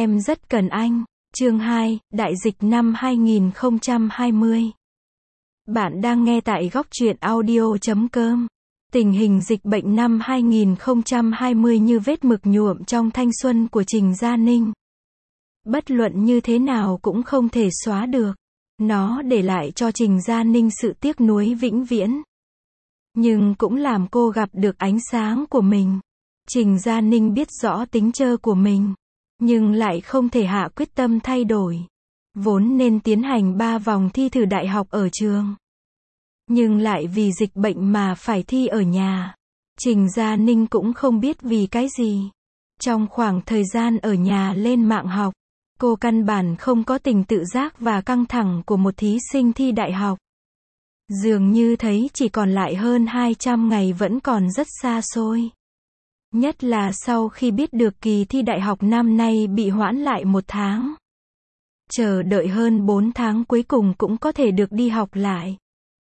Em rất cần anh. Chương 2, Đại dịch năm 2020. Bạn đang nghe tại góc truyện audio.com. Tình hình dịch bệnh năm 2020 như vết mực nhuộm trong thanh xuân của Trình Gia Ninh. Bất luận như thế nào cũng không thể xóa được. Nó để lại cho Trình Gia Ninh sự tiếc nuối vĩnh viễn. Nhưng cũng làm cô gặp được ánh sáng của mình. Trình Gia Ninh biết rõ tính trơ của mình, nhưng lại không thể hạ quyết tâm thay đổi. Vốn nên tiến hành 3 vòng thi thử đại học ở trường, nhưng lại vì dịch bệnh mà phải thi ở nhà. Trình Gia Ninh cũng không biết vì cái gì. Trong khoảng thời gian ở nhà lên mạng học, cô căn bản không có tình tự giác và căng thẳng của một thí sinh thi đại học. Dường như thấy chỉ còn lại hơn 200 ngày vẫn còn rất xa xôi. Nhất là sau khi biết được kỳ thi đại học năm nay bị hoãn lại 1 tháng. Chờ đợi hơn 4 tháng cuối cùng cũng có thể được đi học lại.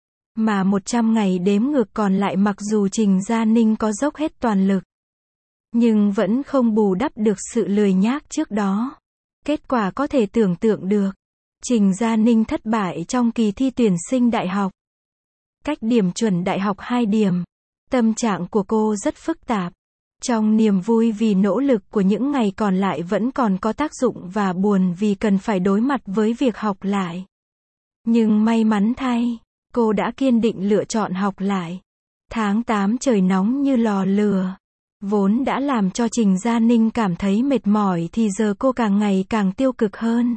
Mà 100 ngày đếm ngược còn lại, mặc dù Trình Gia Ninh có dốc hết toàn lực, nhưng vẫn không bù đắp được sự lười nhác trước đó. Kết quả có thể tưởng tượng được. Trình Gia Ninh thất bại trong kỳ thi tuyển sinh đại học. Cách điểm chuẩn đại học 2 điểm. Tâm trạng của cô rất phức tạp. Trong niềm vui vì nỗ lực của những ngày còn lại vẫn còn có tác dụng, và buồn vì cần phải đối mặt với việc học lại. Nhưng may mắn thay, cô đã kiên định lựa chọn học lại. Tháng 8 trời nóng như lò lửa, vốn đã làm cho Trình Gia Ninh cảm thấy mệt mỏi, thì giờ cô càng ngày càng tiêu cực hơn.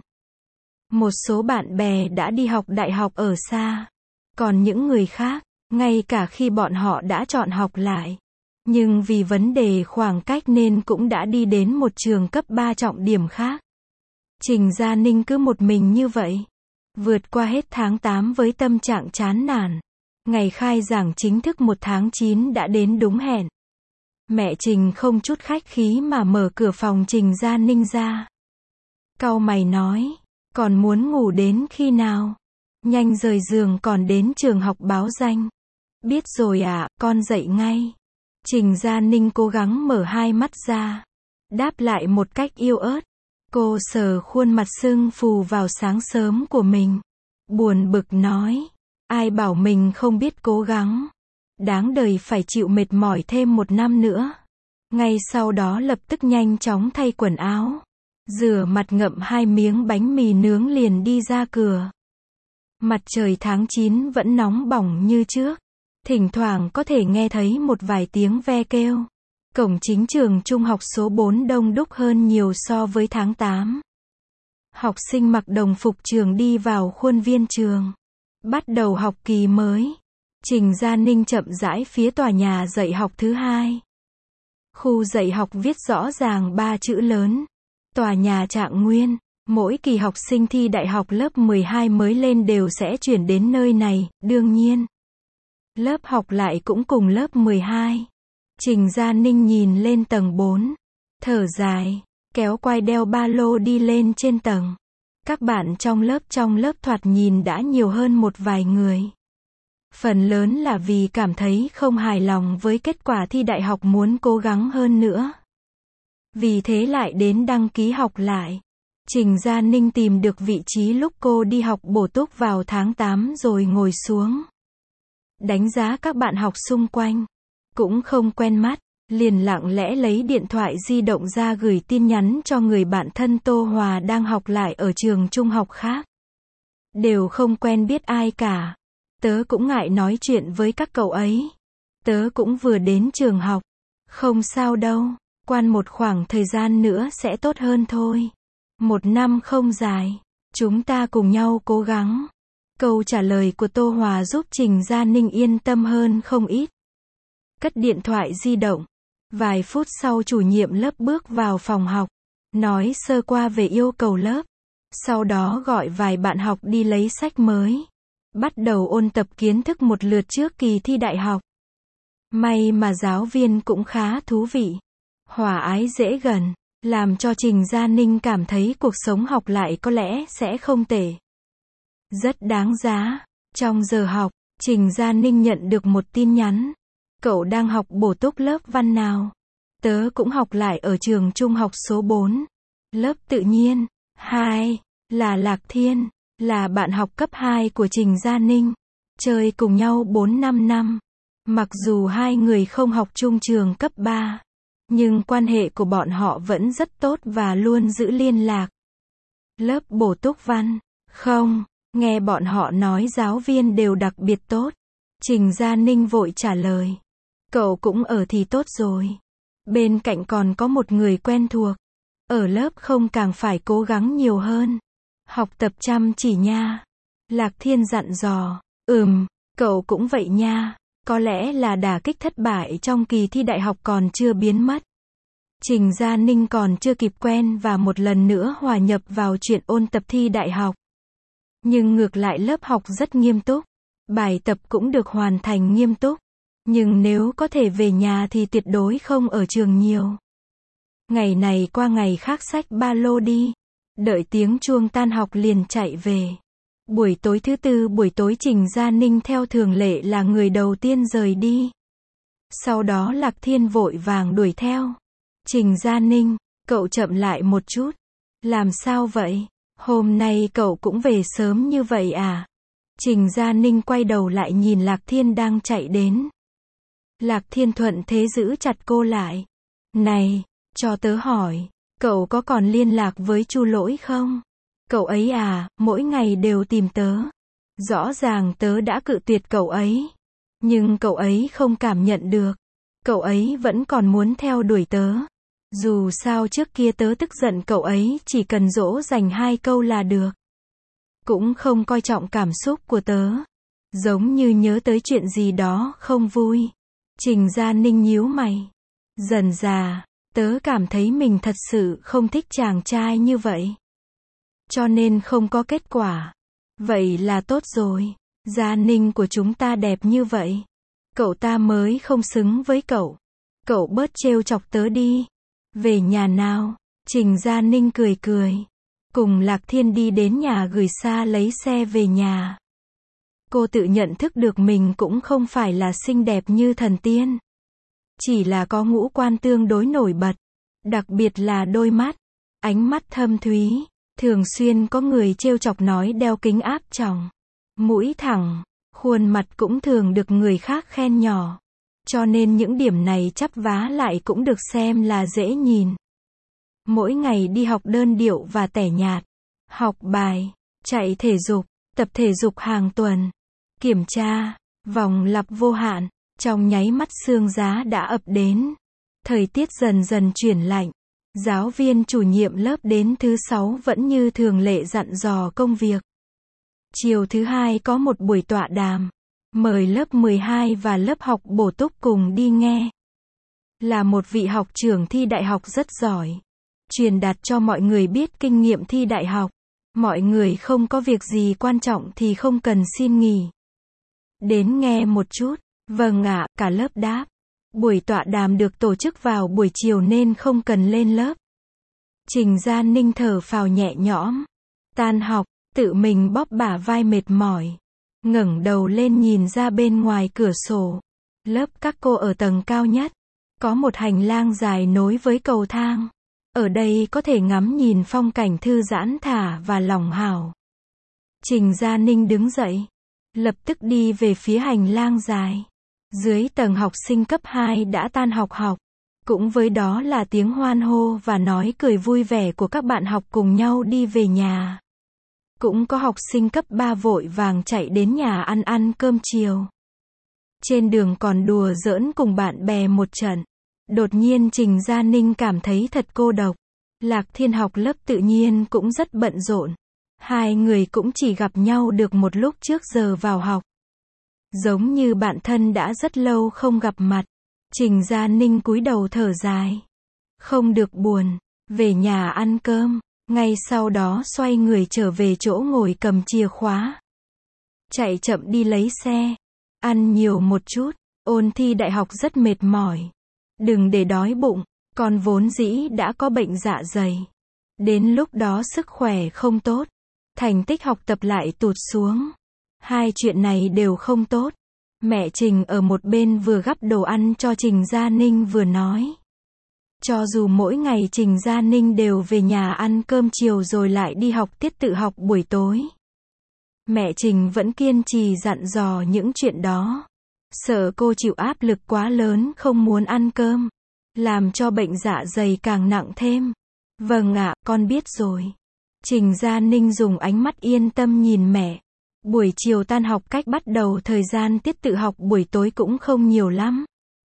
Một số bạn bè đã đi học đại học ở xa. Còn những người khác, ngay cả khi bọn họ đã chọn học lại, nhưng vì vấn đề khoảng cách nên cũng đã đi đến một trường cấp 3 trọng điểm khác. Trình Gia Ninh cứ một mình như vậy, vượt qua hết tháng 8 với tâm trạng chán nản. Ngày khai giảng chính thức 1 tháng 9 đã đến đúng hẹn. Mẹ Trình không chút khách khí mà mở cửa phòng Trình Gia Ninh ra. Cau mày nói, còn muốn ngủ đến khi nào? Nhanh rời giường còn đến trường học báo danh. Biết rồi ạ, con dậy ngay. Trình Gia Ninh cố gắng mở hai mắt ra, đáp lại một cách yếu ớt. Cô sờ khuôn mặt sưng phù vào sáng sớm của mình, buồn bực nói, ai bảo mình không biết cố gắng. Đáng đời phải chịu mệt mỏi thêm 1 năm nữa. Ngay sau đó lập tức nhanh chóng thay quần áo, rửa mặt, ngậm 2 miếng bánh mì nướng liền đi ra cửa. Mặt trời tháng 9 vẫn nóng bỏng như trước. Thỉnh thoảng có thể nghe thấy một vài tiếng ve kêu. Cổng chính trường trung học số 4 đông đúc hơn nhiều so với tháng 8. Học sinh mặc đồng phục trường đi vào khuôn viên trường, bắt đầu học kỳ mới. Trình Gia Ninh chậm rãi phía tòa nhà dạy học thứ 2. Khu dạy học viết rõ ràng 3 chữ lớn. Tòa nhà Trạng Nguyên. Mỗi kỳ học sinh thi đại học lớp 12 mới lên đều sẽ chuyển đến nơi này, đương nhiên. Lớp học lại cũng cùng lớp 12. Trình Gia Ninh nhìn lên tầng 4, thở dài, kéo quai đeo ba lô đi lên trên tầng. Các bạn trong lớp thoạt nhìn đã nhiều hơn một vài người. Phần lớn là vì cảm thấy không hài lòng với kết quả thi đại học, muốn cố gắng hơn nữa. Vì thế lại đến đăng ký học lại. Trình Gia Ninh tìm được vị trí lúc cô đi học bổ túc vào tháng 8 rồi ngồi xuống. Đánh giá các bạn học xung quanh. Cũng không quen mắt, liền lặng lẽ lấy điện thoại di động ra gửi tin nhắn cho người bạn thân Tô Hòa đang học lại ở trường trung học khác. Đều không quen biết ai cả. Tớ cũng ngại nói chuyện với các cậu ấy. Tớ cũng vừa đến trường học. Không sao đâu, quan một khoảng thời gian nữa sẽ tốt hơn thôi. 1 năm không dài, chúng ta cùng nhau cố gắng. Câu trả lời của Tô Hòa giúp Trình Gia Ninh yên tâm hơn không ít. Cất điện thoại di động. Vài phút sau chủ nhiệm lớp bước vào phòng học, nói sơ qua về yêu cầu lớp. Sau đó gọi vài bạn học đi lấy sách mới, bắt đầu ôn tập kiến thức một lượt trước kỳ thi đại học. May mà giáo viên cũng khá thú vị, hòa ái dễ gần, làm cho Trình Gia Ninh cảm thấy cuộc sống học lại có lẽ sẽ không tệ. Rất đáng giá. Trong giờ học, Trình Gia Ninh nhận được một tin nhắn. Cậu đang học bổ túc lớp văn nào? Tớ cũng học lại ở trường trung học số 4. Lớp tự nhiên 2 là Lạc Thiên, là bạn học cấp 2 của Trình Gia Ninh. Chơi cùng nhau 4-5 năm. Mặc dù hai người không học chung trường cấp 3, nhưng quan hệ của bọn họ vẫn rất tốt và luôn giữ liên lạc. Lớp bổ túc văn, không, nghe bọn họ nói giáo viên đều đặc biệt tốt. Trình Gia Ninh vội trả lời. Cậu cũng ở thì tốt rồi. Bên cạnh còn có một người quen thuộc. Ở lớp không càng phải cố gắng nhiều hơn. Học tập chăm chỉ nha. Lạc Thiên dặn dò. Cậu cũng vậy nha. Có lẽ là đả kích thất bại trong kỳ thi đại học còn chưa biến mất. Trình Gia Ninh còn chưa kịp quen và một lần nữa hòa nhập vào chuyện ôn tập thi đại học. Nhưng ngược lại lớp học rất nghiêm túc. Bài tập cũng được hoàn thành nghiêm túc. Nhưng nếu có thể về nhà thì tuyệt đối không ở trường nhiều. Ngày này qua ngày khác xách ba lô đi. Đợi tiếng chuông tan học liền chạy về. Buổi tối thứ tư buổi tối Trình Gia Ninh theo thường lệ là người đầu tiên rời đi. Sau đó Lạc Thiên vội vàng đuổi theo. Trình Gia Ninh, cậu chậm lại một chút. Làm sao vậy? Hôm nay cậu cũng về sớm như vậy à? Trình Gia Ninh quay đầu lại nhìn Lạc Thiên đang chạy đến. Lạc Thiên thuận thế giữ chặt cô lại. Này, cho tớ hỏi, cậu có còn liên lạc với Chu Lỗi không? Cậu ấy à, mỗi ngày đều tìm tớ. Rõ ràng tớ đã cự tuyệt cậu ấy. Nhưng cậu ấy không cảm nhận được. Cậu ấy vẫn còn muốn theo đuổi tớ. Dù sao trước kia tớ tức giận cậu ấy chỉ cần dỗ dành 2 câu là được. Cũng không coi trọng cảm xúc của tớ. Giống như nhớ tới chuyện gì đó không vui. Trình Gia Ninh nhíu mày. Dần dà, tớ cảm thấy mình thật sự không thích chàng trai như vậy. Cho nên không có kết quả. Vậy là tốt rồi. Gia Ninh của chúng ta đẹp như vậy. Cậu ta mới không xứng với cậu. Cậu bớt trêu chọc tớ đi. Về nhà nào. Trình Gia Ninh cười cười. Cùng Lạc Thiên đi đến nhà gửi xa lấy xe về nhà. Cô tự nhận thức được mình cũng không phải là xinh đẹp như thần tiên. Chỉ là có ngũ quan tương đối nổi bật. Đặc biệt là đôi mắt. Ánh mắt thâm thúy. Thường xuyên có người trêu chọc nói đeo kính áp tròng. Mũi thẳng. Khuôn mặt cũng thường được người khác khen nhỏ. Cho nên những điểm này chắp vá lại cũng được xem là dễ nhìn. Mỗi ngày đi học đơn điệu và tẻ nhạt. Học bài. Chạy thể dục. Tập thể dục hàng tuần. Kiểm tra. Vòng lặp vô hạn. Trong nháy mắt sương giá đã ập đến. Thời tiết dần dần chuyển lạnh. Giáo viên chủ nhiệm lớp đến thứ 6 vẫn như thường lệ dặn dò công việc. Chiều thứ 2 có một buổi tọa đàm. Mời lớp 12 và lớp học bổ túc cùng đi nghe. Là một vị học trưởng thi đại học rất giỏi. Truyền đạt cho mọi người biết kinh nghiệm thi đại học. Mọi người không có việc gì quan trọng thì không cần xin nghỉ. Đến nghe một chút. Vâng ạ, cả lớp đáp. Buổi tọa đàm được tổ chức vào buổi chiều nên không cần lên lớp. Trình Gia Ninh thở phào nhẹ nhõm. Tan học, tự mình bóp bả vai mệt mỏi. Ngẩng đầu lên nhìn ra bên ngoài cửa sổ. Lớp các cô ở tầng cao nhất. Có một hành lang dài nối với cầu thang. Ở đây có thể ngắm nhìn phong cảnh thư giãn thả và lòng hào. Trình Gia Ninh đứng dậy. Lập tức đi về phía hành lang dài. Dưới tầng học sinh cấp 2 đã tan học. Cũng với đó là tiếng hoan hô và nói cười vui vẻ của các bạn học cùng nhau đi về nhà. Cũng có học sinh cấp 3 vội vàng chạy đến nhà ăn cơm chiều. Trên đường còn đùa giỡn cùng bạn bè một trận. Đột nhiên Trình Gia Ninh cảm thấy thật cô độc. Lạc Thiên học lớp tự nhiên cũng rất bận rộn. Hai người cũng chỉ gặp nhau được một lúc trước giờ vào học. Giống như bạn thân đã rất lâu không gặp mặt. Trình Gia Ninh cúi đầu thở dài. Không được buồn. Về nhà ăn cơm. Ngay sau đó xoay người trở về chỗ ngồi cầm chìa khóa. Chạy chậm đi lấy xe. Ăn nhiều một chút. Ôn thi đại học rất mệt mỏi. Đừng để đói bụng. Con vốn dĩ đã có bệnh dạ dày. Đến lúc đó sức khỏe không tốt. Thành tích học tập lại tụt xuống. Hai chuyện này đều không tốt. Mẹ Trình ở một bên vừa gắp đồ ăn cho Trình Gia Ninh vừa nói. Cho dù mỗi ngày Trình Gia Ninh đều về nhà ăn cơm chiều rồi lại đi học tiết tự học buổi tối. Mẹ Trình vẫn kiên trì dặn dò những chuyện đó. Sợ cô chịu áp lực quá lớn không muốn ăn cơm, làm cho bệnh dạ dày càng nặng thêm. Vâng ạ, con biết rồi. Trình Gia Ninh dùng ánh mắt yên tâm nhìn mẹ. Buổi chiều tan học cách bắt đầu thời gian tiết tự học buổi tối cũng không nhiều lắm.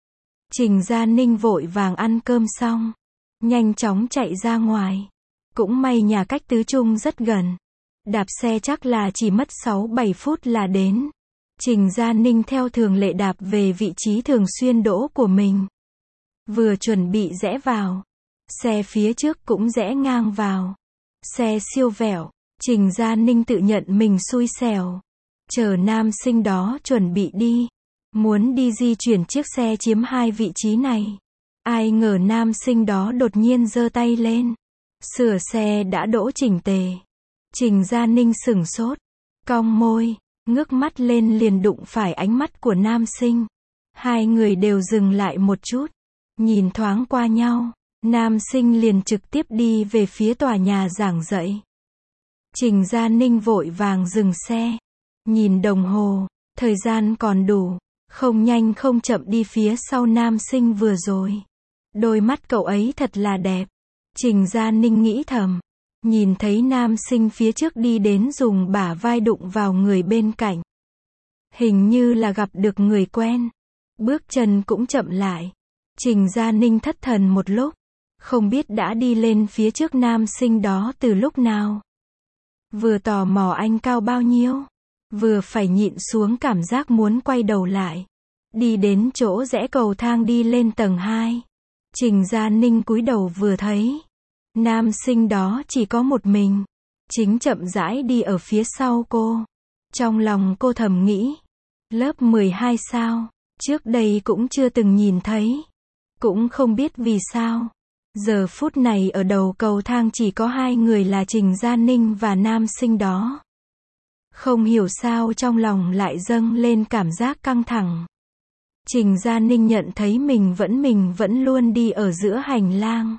Trình Gia Ninh vội vàng ăn cơm xong, nhanh chóng chạy ra ngoài. Cũng may nhà cách tứ trung rất gần. Đạp xe chắc là chỉ mất 6-7 phút là đến. Trình Gia Ninh theo thường lệ đạp về vị trí thường xuyên đỗ của mình. Vừa chuẩn bị rẽ vào, xe phía trước cũng rẽ ngang vào. Xe siêu vẹo, Trình Gia Ninh tự nhận mình xui xẻo. Chờ nam sinh đó chuẩn bị đi. Muốn đi di chuyển chiếc xe chiếm hai vị trí này. Ai ngờ nam sinh đó đột nhiên giơ tay lên. Sửa xe đã đỗ chỉnh tề. Trình Gia Ninh sửng sốt, cong môi, ngước mắt lên liền đụng phải ánh mắt của nam sinh. Hai người đều dừng lại một chút, nhìn thoáng qua nhau. Nam sinh liền trực tiếp đi về phía tòa nhà giảng dạy. Trình Gia Ninh vội vàng dừng xe. Nhìn đồng hồ, thời gian còn đủ. Không nhanh không chậm đi phía sau nam sinh vừa rồi. Đôi mắt cậu ấy thật là đẹp. Trình Gia Ninh nghĩ thầm. Nhìn thấy nam sinh phía trước đi đến dùng bả vai đụng vào người bên cạnh. Hình như là gặp được người quen. Bước chân cũng chậm lại. Trình Gia Ninh thất thần một lúc. Không biết đã đi lên phía trước nam sinh đó từ lúc nào. Vừa tò mò anh cao bao nhiêu. Vừa phải nhịn xuống cảm giác muốn quay đầu lại. Đi đến chỗ rẽ cầu thang đi lên tầng 2. Trình Gia Ninh cúi đầu vừa thấy. Nam sinh đó chỉ có một mình. Chính chậm rãi đi ở phía sau cô. Trong lòng cô thầm nghĩ. Lớp 12 sao? Trước đây cũng chưa từng nhìn thấy. Cũng không biết vì sao. Giờ phút này ở đầu cầu thang chỉ có hai người là Trình Gia Ninh và nam sinh đó. Không hiểu sao trong lòng lại dâng lên cảm giác căng thẳng. Trình Gia Ninh nhận thấy mình vẫn luôn đi ở giữa hành lang.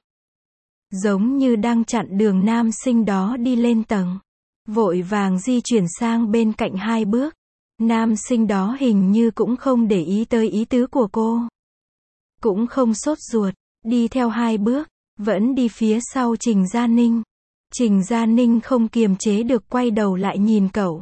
Giống như đang chặn đường nam sinh đó đi lên tầng. Vội vàng di chuyển sang bên cạnh 2 bước. Nam sinh đó hình như cũng không để ý tới ý tứ của cô. Cũng không sốt ruột, đi theo 2 bước, vẫn đi phía sau Trình Gia Ninh. Trình Gia Ninh không kiềm chế được quay đầu lại nhìn cậu.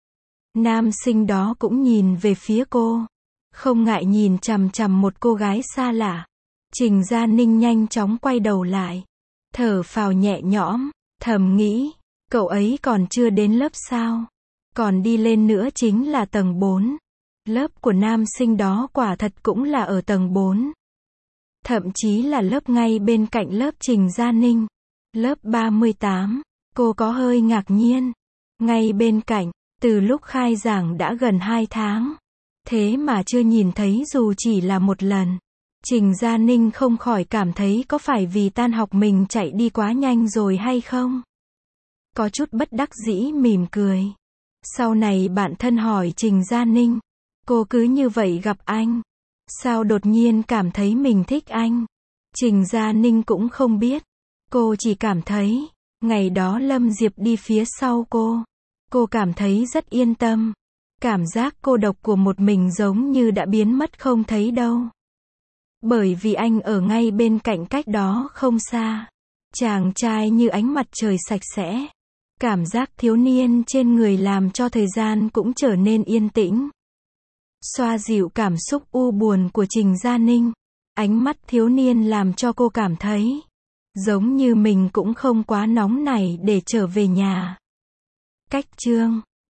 Nam sinh đó cũng nhìn về phía cô. Không ngại nhìn chằm chằm một cô gái xa lạ. Trình Gia Ninh nhanh chóng quay đầu lại. Thở phào nhẹ nhõm, thầm nghĩ, cậu ấy còn chưa đến lớp sao? Còn đi lên nữa chính là tầng 4. Lớp của nam sinh đó quả thật cũng là ở tầng 4. Thậm chí là lớp ngay bên cạnh lớp Trình Gia Ninh. Lớp 38, cô có hơi ngạc nhiên. Ngay bên cạnh, từ lúc khai giảng đã gần 2 tháng. Thế mà chưa nhìn thấy dù chỉ là một lần. Trình Gia Ninh không khỏi cảm thấy có phải vì tan học mình chạy đi quá nhanh rồi hay không? Có chút bất đắc dĩ mỉm cười. Sau này bạn thân hỏi Trình Gia Ninh. Cô cứ như vậy gặp anh. Sao đột nhiên cảm thấy mình thích anh? Trình Gia Ninh cũng không biết. Cô chỉ cảm thấy, ngày đó Lâm Diệp đi phía sau cô. Cô cảm thấy rất yên tâm. Cảm giác cô độc của một mình giống như đã biến mất không thấy đâu. Bởi vì anh ở ngay bên cạnh cách đó không xa. Chàng trai như ánh mặt trời sạch sẽ. Cảm giác thiếu niên trên người làm cho thời gian cũng trở nên yên tĩnh. Xoa dịu cảm xúc u buồn của Trình Gia Ninh. Ánh mắt thiếu niên làm cho cô cảm thấy giống như mình cũng không quá nóng nảy để trở về nhà. Cách chương